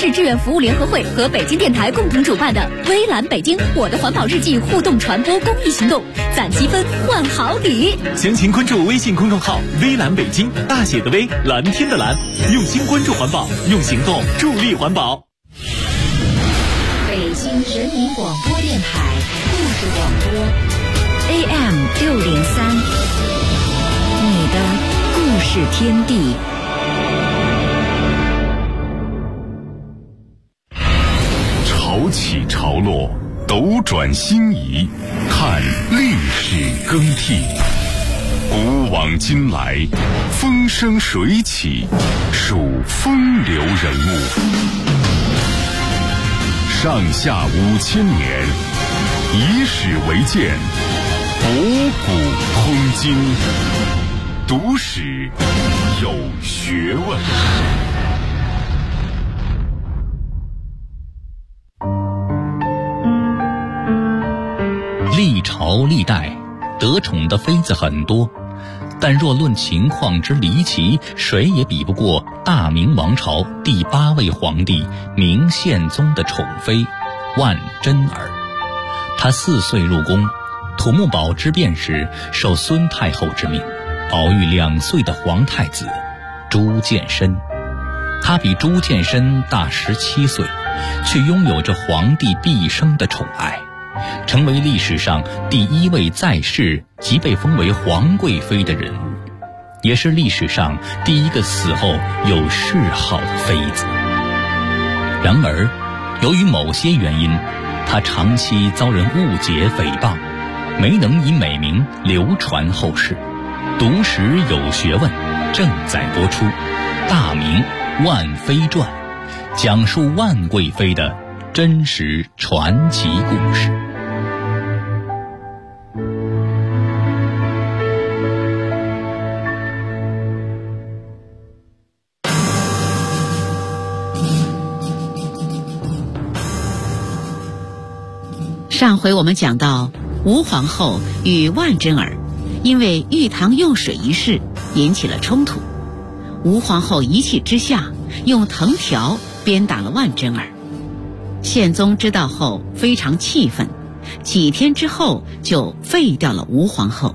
市志愿服务联合会和北京电台共同主办的微蓝北京我的环保日记互动传播公益行动，攒积分换好礼。 详情关注微信公众号微蓝北京，大写的微，蓝天的蓝，用心关注环保，用行动助力环保。 北京人民广播电台故事广播 AM603，你的故事天地。 潮起潮落，斗转星移，看历史更替。古往今来，风生水起，数风流人物。上下5000年，以史为鉴，博古通今，读史有学问。 历朝历代得宠的妃子很多，但若论情况之离奇，谁也比不过大明王朝第8位皇帝明宪宗的宠妃万贞儿。她4岁入宫，土木堡之变时受孙太后之命，保育2岁的皇太子朱见深。他比朱见深大17岁，却拥有着皇帝毕生的宠爱，成为历史上第1位在世即被封为皇贵妃的人物，也是历史上第1个死后有谥号的妃子。然而，由于某些原因，她长期遭人误解诽谤，没能以美名流传后世。读史有学问正在播出《大明万妃传》，讲述万贵妃的真实传奇故事。 上回我们讲到，吴皇后与万贞儿因为玉堂用水一事引起了冲突，吴皇后一气之下用藤条鞭打了万贞儿。宪宗知道后非常气愤，几天之后就废掉了吴皇后。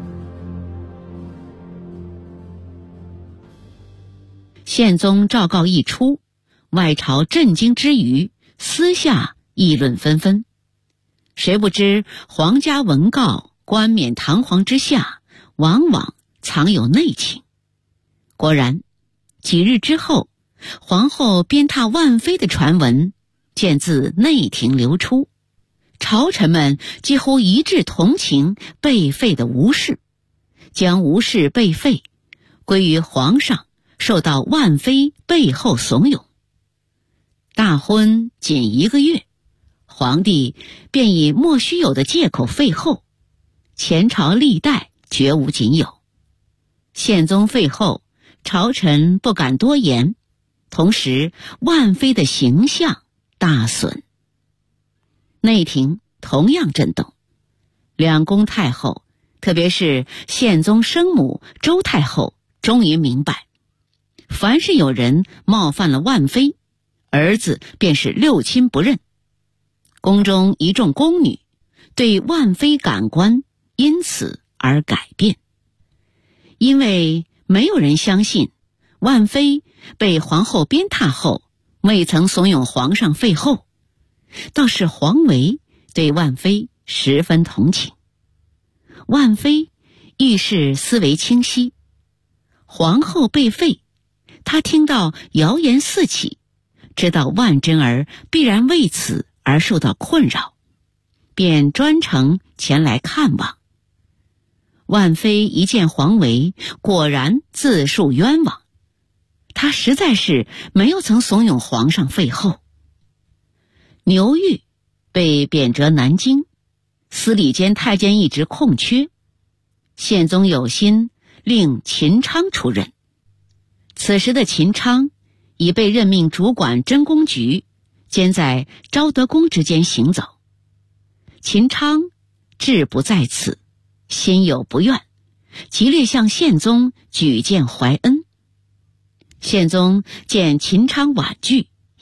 宪宗诏告一出，外朝震惊之余，私下议论纷纷。谁不知皇家文告冠冕堂皇之下，往往藏有内情。果然，几日之后，皇后鞭挞万妃的传闻渐自内廷流出，朝臣们几乎一致同情被废的吴氏，将吴氏被废归于皇上受到万妃背后怂恿。大婚仅1个月，皇帝便以莫须有的借口废后，前朝历代绝无仅有。宪宗废后，朝臣不敢多言，同时万妃的形象大损。内廷同样震动，两宫太后，特别是宪宗生母周太后，终于明白，凡是有人冒犯了万妃，儿子便是六亲不认。宫中一众宫女对万妃感官因此而改变，因为没有人相信万妃被皇后鞭挞后未曾怂恿皇上废后，倒是皇维对万妃十分同情。万妃遇事思维清晰，皇后被废，她听到谣言四起，知道万贞儿必然为此而受到困扰，便专程前来看望。万妃一见皇维，果然自述冤枉，她实在是没有曾怂恿皇上废后。牛玉被贬谪南京，司礼监太监一职空缺，宪宗有心令秦昌出任。此时的秦昌已被任命主管真宫局，兼在昭德宫之间行走。秦昌志不在此，心有不愿，极力向宪宗举荐怀恩。宪宗见秦昌婉拒，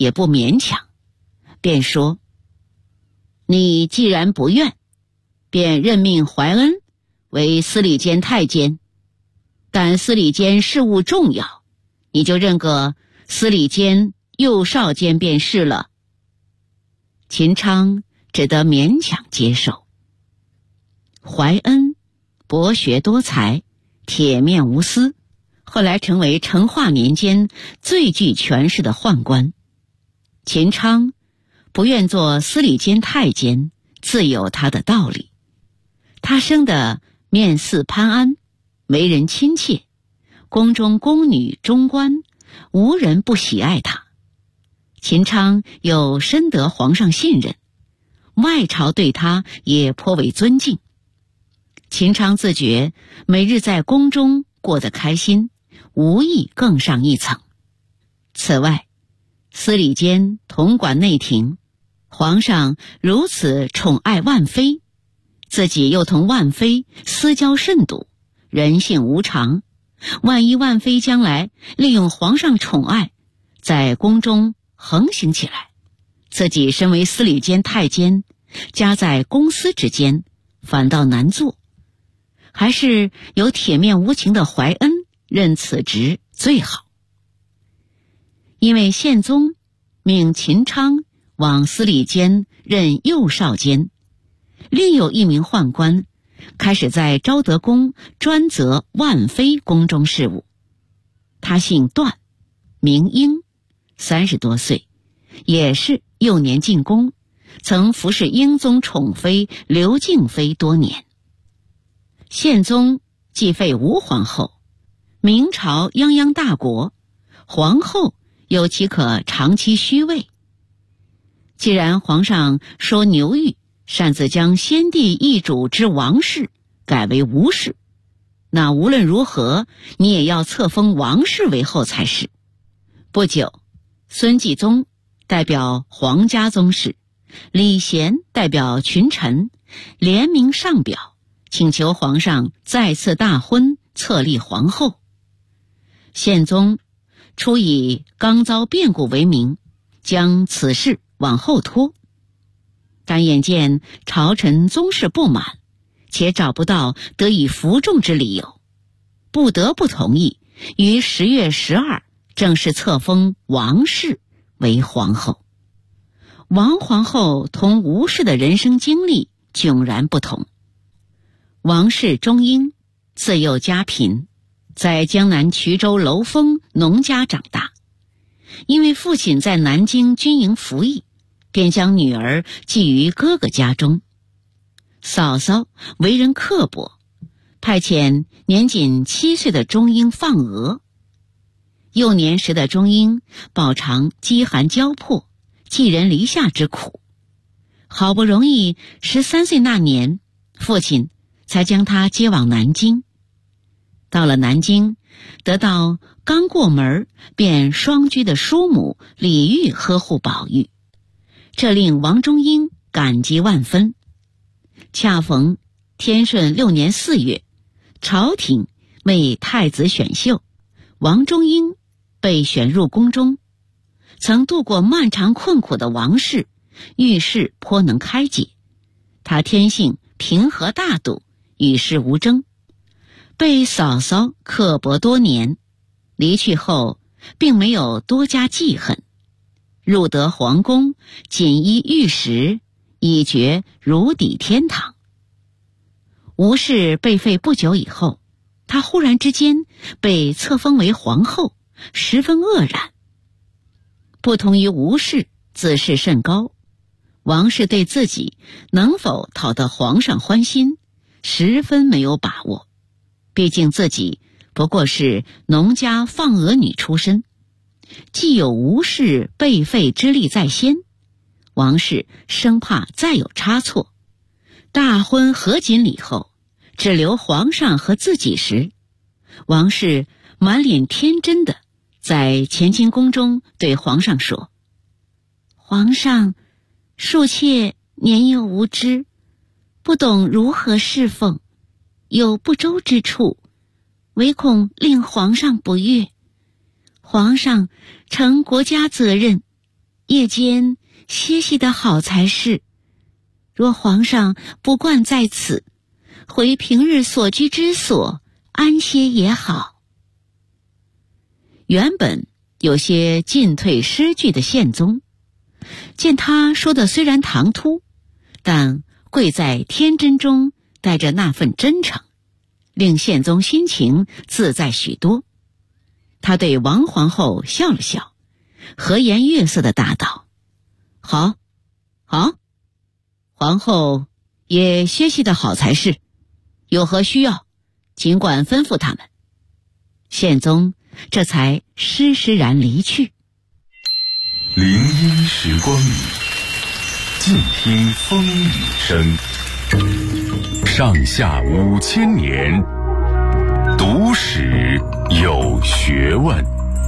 也不勉强，便说：你既然不愿，便任命怀恩为司礼监太监，但司礼监事务重要，你就任个司礼监右少监便是了。秦昌只得勉强接受。怀恩博学多才，铁面无私，后来成为成化年间最具权势的宦官。秦昌不愿做司礼监太监，自有他的道理。他生得面似潘安，为人亲切，宫中宫女中官无人不喜爱他。秦昌又深得皇上信任，外朝对他也颇为尊敬。秦昌自觉每日在宫中过得开心，无意更上一层。此外，司礼监统管内廷，皇上如此宠爱万妃，自己又同万妃私交甚笃，人性无常，万一万妃将来利用皇上宠爱，在宫中横行起来，自己身为司礼监太监，夹在公私之间，反倒难做，还是有铁面无情的怀恩任此职最好。因为宪宗命秦昌往司礼监任右少监，另有一名宦官开始在昭德宫专责万妃宫中事务。他姓段，名英，30多岁，也是幼年进宫，曾服侍英宗宠妃刘敬妃多年。宪宗继废吴皇后，明朝泱泱大国，皇后又岂可长期虚位？既然皇上说牛玉擅自将先帝遗嘱之王氏改为吴氏，那无论如何你也要册封王氏为后才是。不久，孙继宗代表皇家宗室，李贤代表群臣，联名上表，请求皇上再次大婚，册立皇后。宪宗初以刚遭变故为名，将此事往后拖，但眼见朝臣宗室不满，且找不到得以服众之理由，不得不同意于10月12正式册封王氏为皇后。王皇后同吴氏的人生经历迥然不同。王氏中英，自幼家贫，在江南衢州楼峰农家长大，因为父亲在南京军营服役，便将女儿寄于哥哥家中。嫂嫂为人刻薄，派遣年仅7岁的中英放鹅。幼年时的中英饱尝饥寒交迫、寄人篱下之苦，好不容易13岁那年，父亲才将他接往南京。到了南京，得到刚过门便双居的叔母李煜呵护保育，这令王中英感激万分。恰逢天顺6年4月，朝廷为太子选秀，王中英被选入宫中。曾度过漫长困苦的王氏，遇事颇能开解。他天性平和大度，与世无争，被嫂嫂刻薄多年，离去后并没有多加记恨。入得皇宫，锦衣玉食，已觉如抵天堂。吴氏被废不久以后，她忽然之间被册封为皇后，十分愕然。不同于吴氏自视甚高，王氏对自己能否讨得皇上欢心十分没有把握，毕竟自己不过是农家放鹅女出身，既有吴氏被废之力在先，王氏生怕再有差错。大婚合锦礼后，只留皇上和自己时，王氏满脸天真的在乾清宫中对皇上说：皇上，庶妾年幼无知，不懂如何侍奉，有不周之处，唯恐令皇上不悦。皇上承国家责任， 夜间歇息的好才是。若皇上不惯在此，回平日所居之所安歇也好。原本有些进退失据的宪宗，见他说的虽然唐突，但贵在天真中带着那份真诚，令宪宗心情自在许多。他对王皇后笑了笑，和颜悦色地答道：好，好，皇后也歇息得好才是，有何需要，尽管吩咐他们。宪宗这才施施然离去。 林荫时光里，静听风雨声。上下5000年，读史有学问。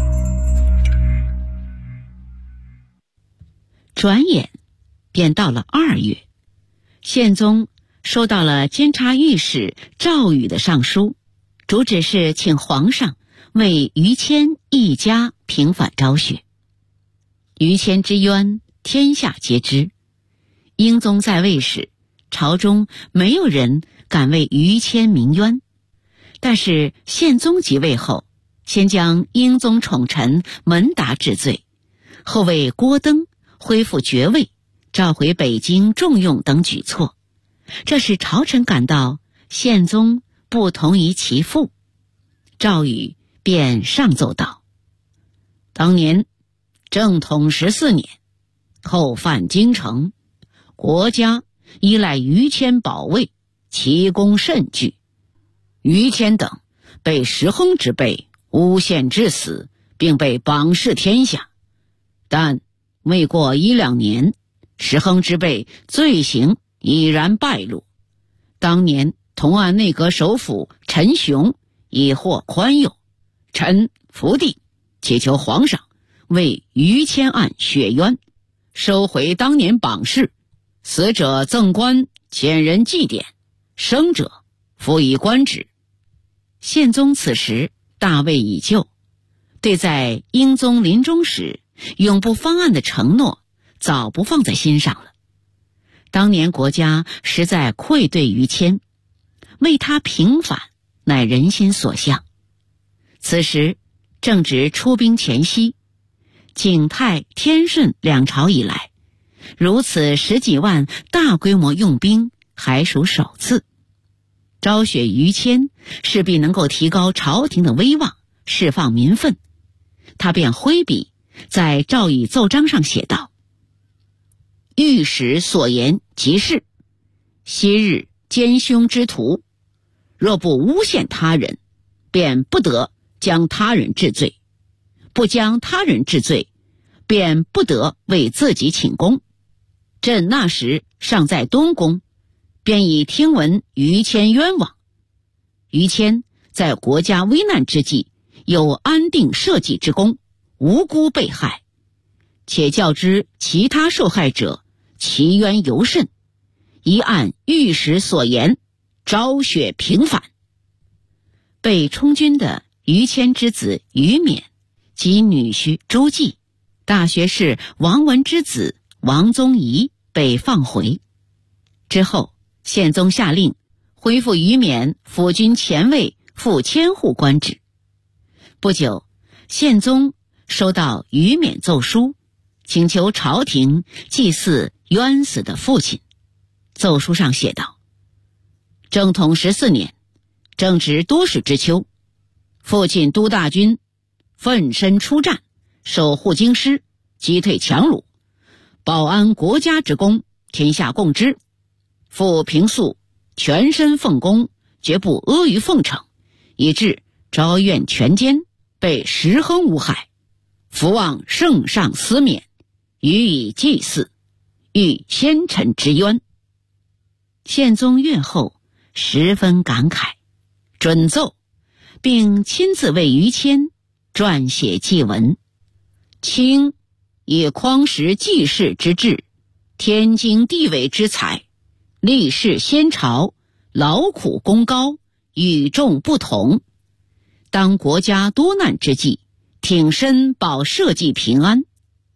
转眼便到了2月，宪宗收到了监察御史赵宇的上书，主旨是请皇上为于谦一家平反昭雪。于谦之冤，天下皆知。英宗在位时，朝中没有人敢为于谦鸣冤。但是宪宗即位后，先将英宗宠臣门达治罪，后为郭登恢复爵位，召回北京重用等举措，这使朝臣感到宪宗不同于其父。赵宇便上奏道：当年正统14年，寇犯京城，国家依赖于谦保卫，其功甚巨。于谦等被石亨之辈诬陷致死，并被榜示天下。但未过1-2年，石亨之辈罪行已然败露。当年同案内阁首辅陈雄已获宽宥，臣伏地祈求皇上为于谦案雪冤，收回当年榜示，死者赠官遣人祭奠，生者辅以官职。宪宗此时大位已就，对在英宗临终时永不方案的承诺早不放在心上了。当年国家实在愧对于谦，为他平反乃人心所向。此时正值出兵前夕，景泰、天顺两朝以来，如此10几万大规模用兵还属首次。昭雪于谦势必能够提高朝廷的威望，释放民愤。他便挥笔在诏议奏章上写道：御史所言即是，昔日奸凶之徒，若不诬陷他人，便不得将他人治罪；不将他人治罪，便不得为自己请功。朕那时尚在东宫，便已听闻于谦冤枉。于谦在国家危难之际，有安定社稷之功，无辜被害，且较之其他受害者，其冤尤甚，宜按御史所言，昭雪平反。被充军的于谦之子于勉及女婿朱继，大学士王文之子王宗仪被放回。之后宪宗下令恢复于勉辅军前卫副千户官职。不久，宪宗收到于勉奏书，请求朝廷祭祀冤死的父亲。奏书上写道：正统14年，正值多事之秋，父亲都大军奋身出战，守护京师，击退强虏，保安国家之功，天下共知。父平素全身奉公，绝不阿谀奉承，以致昭怨全歼，被石亨诬害，伏望圣上思免，予以祭祀，欲先臣之冤。宪宗阅后十分感慨，准奏，并亲自为于谦撰写祭文。卿以匡时济世之志，天经地纬之才，立世先朝，劳苦功高，与众不同。当国家多难之际，挺身保社稷平安，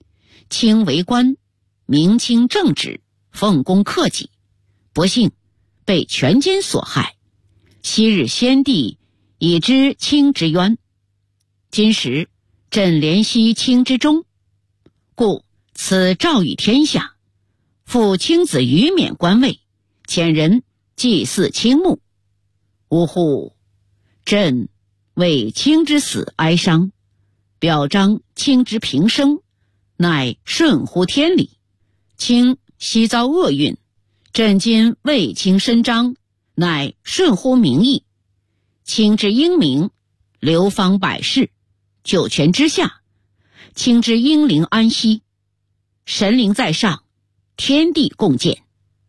卿为官，明清正直，奉公克己，不幸被权奸所害。昔日先帝已知卿之冤，今时朕怜惜卿之忠，故此诏与天下，复卿子于免官位，遣人祭祀卿墓。呜呼！朕为卿之死哀伤，表彰卿之平生，乃顺乎天理。卿昔遭厄运，朕今为卿伸张，乃顺乎民意。卿之英明，流芳百世，九泉之下，卿之英灵安息，神灵在上，天地共鉴。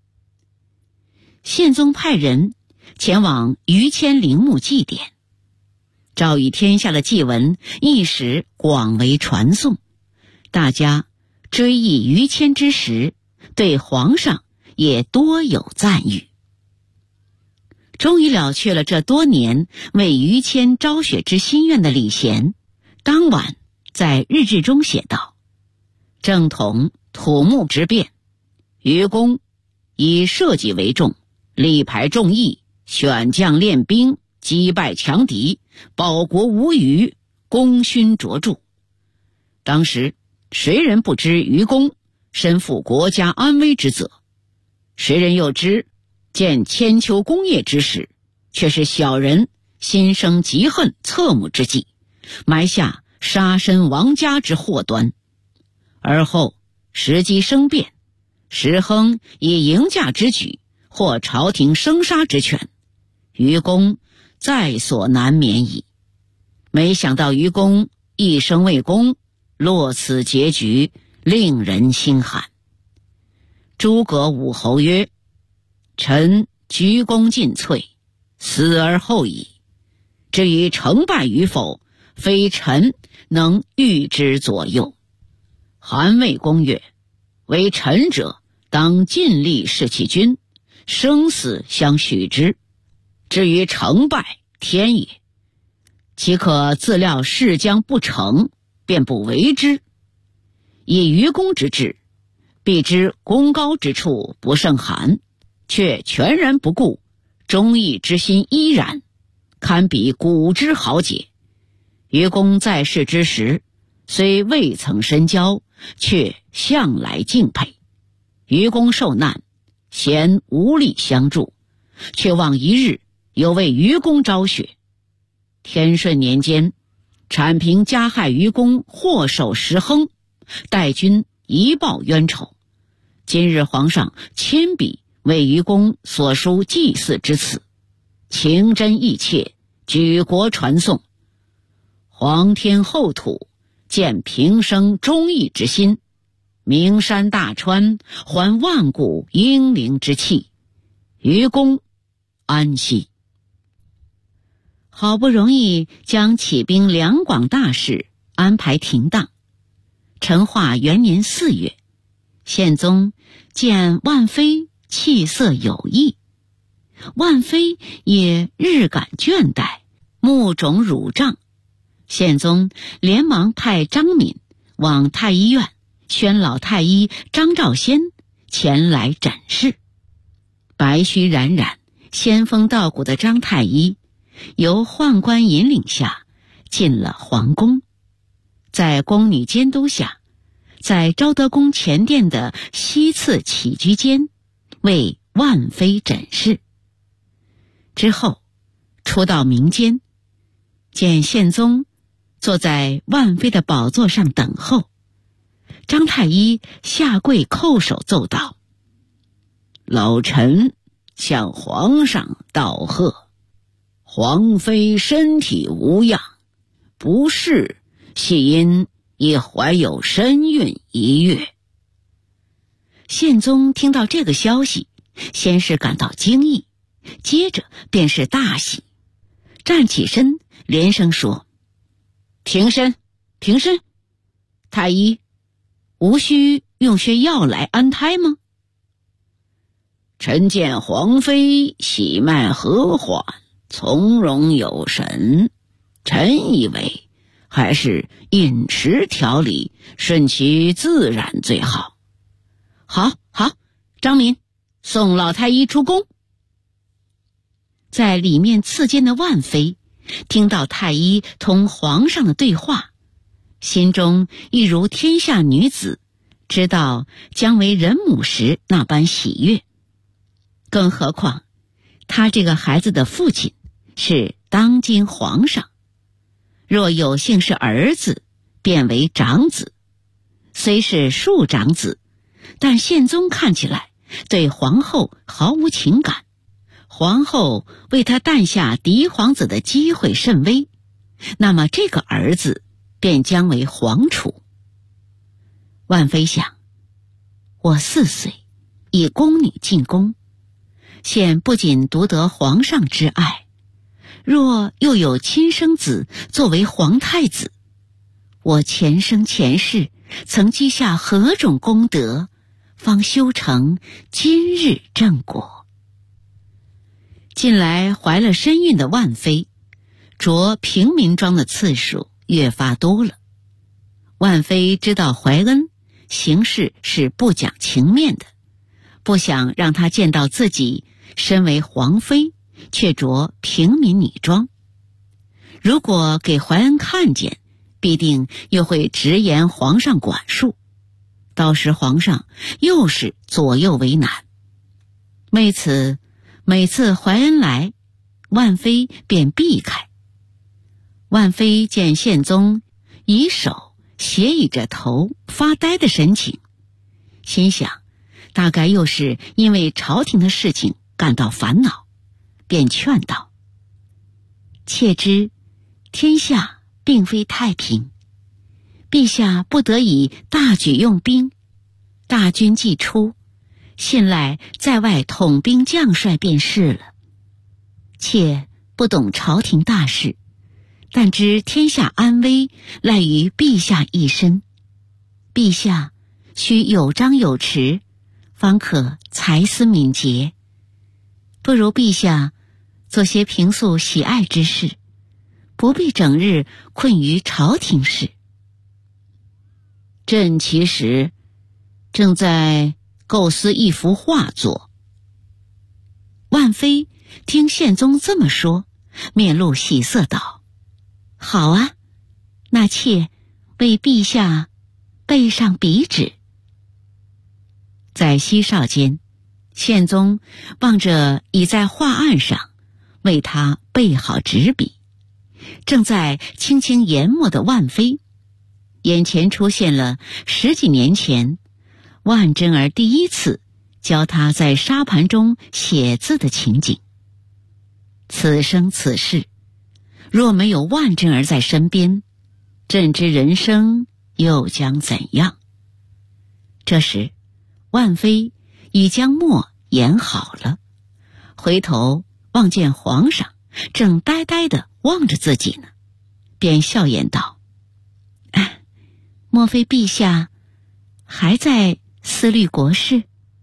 宪宗派人前往于谦陵墓祭奠，诏与天下的祭文一时广为传颂，大家追忆于谦之时，对皇上也多有赞誉。终于了却了这多年为于谦昭雪之心愿的礼贤，当晚在日志中写道：正统土木之变，于公以社稷为重，力排众议，选将练兵，击败强敌，保国无虞，功勋卓著。当时谁人不知于公身负国家安危之责？谁人又知见千秋功业之时，却是小人心生嫉恨侧目之计，埋下杀身亡家之祸端。而后时机生变，时亨以迎驾之举，获朝廷生杀之权，于公在所难免矣。没想到于公一生为公，落此结局，令人心寒。诸葛武侯曰：臣鞠躬尽瘁，死而后已。至于成败与否，非臣能预之左右。韩魏公曰：为臣者，当尽力事其君，生死相许之。至于成败，天也。岂可自料事将不成，便不为之？以于公之志，必知功高之处不胜寒，却全然不顾，忠义之心依然，堪比古之豪杰。于公在世之时，虽未曾深交，却向来敬佩。于公受难，贤无力相助，却望一日有为于公昭雪。天顺年间，阐平加害于公，祸首时亨，待君一报冤仇。今日皇上亲笔为于公所书祭祀之词，情真意切，举国传颂。皇天厚土，见平生忠义之心，名山大川，还万古英灵之气。于公安息。好不容易将起兵两广大事安排停当。成化元年4月，宪宗见万妃气色有异，万妃也日感倦怠，目肿乳胀。宪宗连忙派张敏往太医院宣老太医张兆先前来诊视。白须冉冉，仙风道骨的张太医由宦官引领下进了皇宫，在宫女监督下，在昭德宫前殿的西次起居间为万妃诊视。之后出到民间，见宪宗坐在万妃的宝座上等候。张太医下跪叩首奏道：老臣向皇上道贺，皇妃身体无恙，不适系因已怀有身孕1月。宪宗听到这个消息，先是感到惊异，接着便是大喜，站起身连声说：平身，平身！太医，无需用些药来安胎吗？臣见皇妃喜脉和缓，从容有神，臣以为还是饮食调理，顺其自然最好。好，张敏，送老太医出宫。在里面刺监的万妃听到太医同皇上的对话，心中一如天下女子知道将为人母时那般喜悦。更何况他这个孩子的父亲是当今皇上，若有幸是儿子，便为长子。虽是庶长子，但宪宗看起来对皇后毫无情感，皇后为他诞下嫡皇子的机会甚微，那么这个儿子便将为皇储。万妃想，我4岁以宫女进宫，现不仅独得皇上之爱，若又有亲生子作为皇太子，我前生前世曾积下何种功德，方修成今日正果。近来怀了身孕的万妃，着平民装的次数越发多了。万妃知道怀恩行事是不讲情面的，不想让他见到自己身为皇妃却着平民女装。如果给怀恩看见，必定又会直言皇上管束，到时皇上又是左右为难。每次怀恩来，万妃便避开。万妃见宪宗以手斜倚着头发呆的神情，心想大概又是因为朝廷的事情感到烦恼，便劝道：妾知天下并非太平，陛下不得已大举用兵，大军既出，信赖在外统兵将帅便是了。妾不懂朝廷大事，但知天下安危赖于陛下一身，陛下须有章有弛，方可才思敏捷。不如陛下做些平素喜爱之事，不必整日困于朝廷事。朕其实正在构思一幅画作。万妃听宪宗这么说，面露喜色道：好啊，那妾为陛下备上笔纸。在西少间，宪宗望着已在画案上为他备好纸笔，正在轻轻研墨的万妃，眼前出现了10几年前万贞儿第一次教他在沙盘中写字的情景。此生此世，若没有万贞儿在身边，朕之人生又将怎样？这时万妃已将墨研好了，回头望见皇上正呆呆地望着自己呢，便笑言道：莫非陛下还在思虑国事？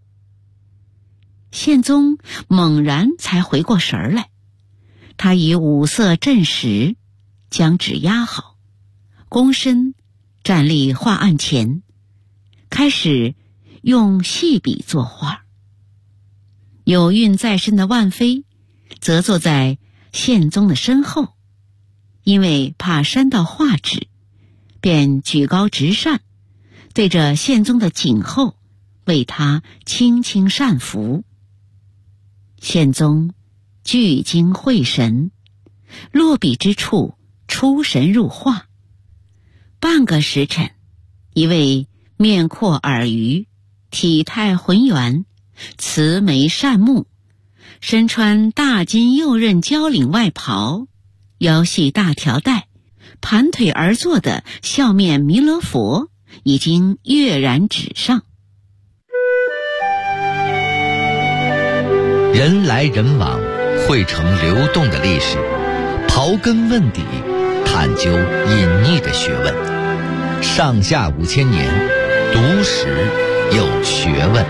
宪宗猛然才回过神来，他以五色镇实，将纸压好，躬身站立画案前，开始用细笔作画。有孕在身的万妃则坐在宪宗的身后，因为怕扇到画纸，便举高直扇，对着宪宗的颈后为他轻轻扇拂。宪宗聚精会神，落笔之处出神入化。半个时辰，一位面阔耳鱼，体态浑圆，慈眉善目，身穿大金右衽交领外袍，腰系大条带，盘腿而坐的笑面弥勒佛已经跃然纸上。 人来人往，汇成流动的历史，刨根问底，探究隐匿的学问。上下5000年，读史有学问。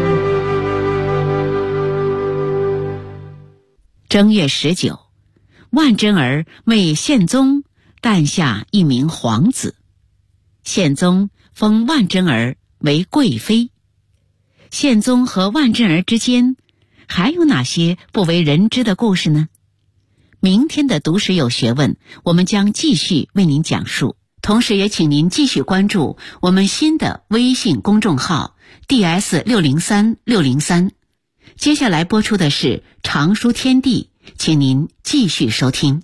正月19， 万贞儿为宪宗诞下一名皇子，宪宗封万贞儿为贵妃。宪宗和万贞儿之间还有哪些不为人知的故事呢？明天的读史有学问，我们将继续为您讲述。同时也请您继续关注我们新的微信公众号 DS603603。接下来播出的是常书天地，请您继续收听。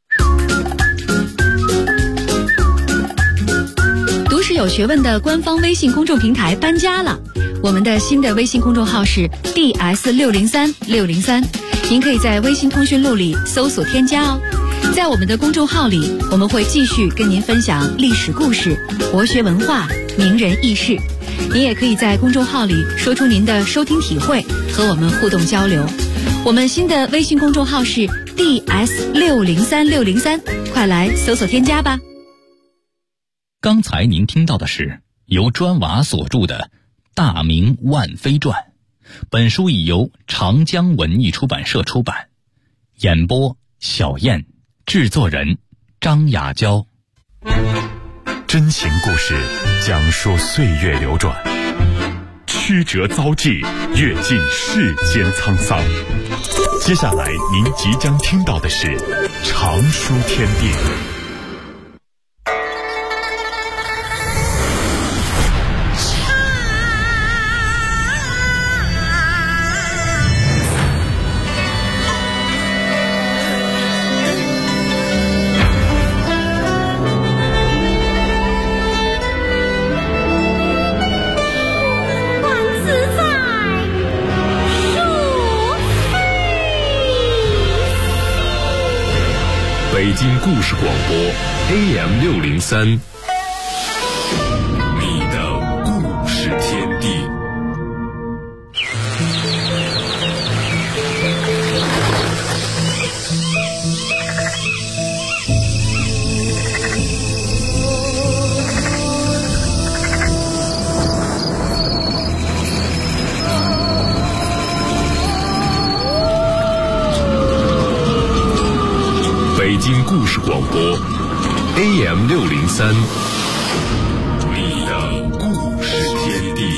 读史有学问的官方微信公众平台搬家了，我们的新的微信公众号是 DS603603，您可以在微信通讯录里搜索添加哦。在我们的公众号里，我们会继续跟您分享历史故事、国学文化、名人轶事。您也可以在公众号里说出您的收听体会，和我们互动交流。我们新的微信公众号是 DS603603，快来搜索添加吧。 刚才您听到的是由砖瓦所著的《大明万妃传》，本书已由长江文艺出版社出版。演播小燕，制作人张雅娇。 真情故事讲述岁月流转，曲折遭际，阅尽世间沧桑。接下来您即将听到的是常书天地。 北京故事广播 AM603， 你的故事天地。北京故事广播 AM603， 你的故事天地。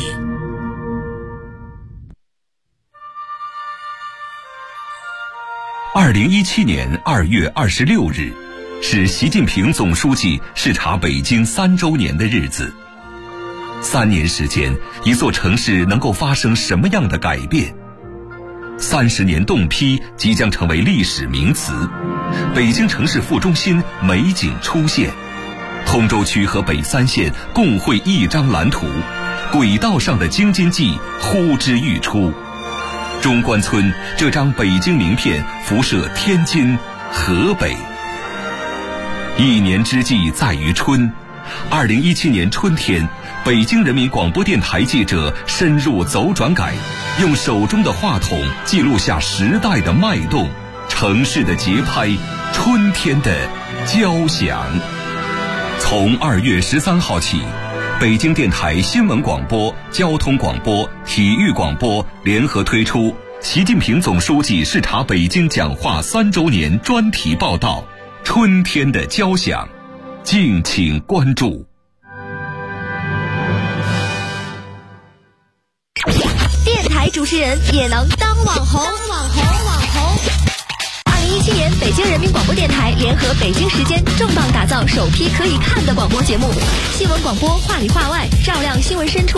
2017年2月26日，是习近平总书记视察北京3周年的日子。3年时间，一座城市能够发生什么样的改变？30年冻批即将成为历史名词，北京城市副中心美景出现，通州区和北3县共绘一张蓝图，轨道上的京津冀呼之欲出。中关村这张北京名片辐射天津、河北。一年之计在于春，2017年春天，北京人民广播电台记者深入走转改，用手中的话筒记录下时代的脉动，城市的节拍，春天的交响。从2月13号起，北京电台新闻广播、交通广播、体育广播联合推出习近平总书记视察北京讲话3周年专题报道《春天的交响》，敬请关注。 电台主持人也能当网红。2017年，北京人民广播电台联合北京时间重磅打造首批可以看的广播节目，新闻广播话里话外，照亮新闻深处。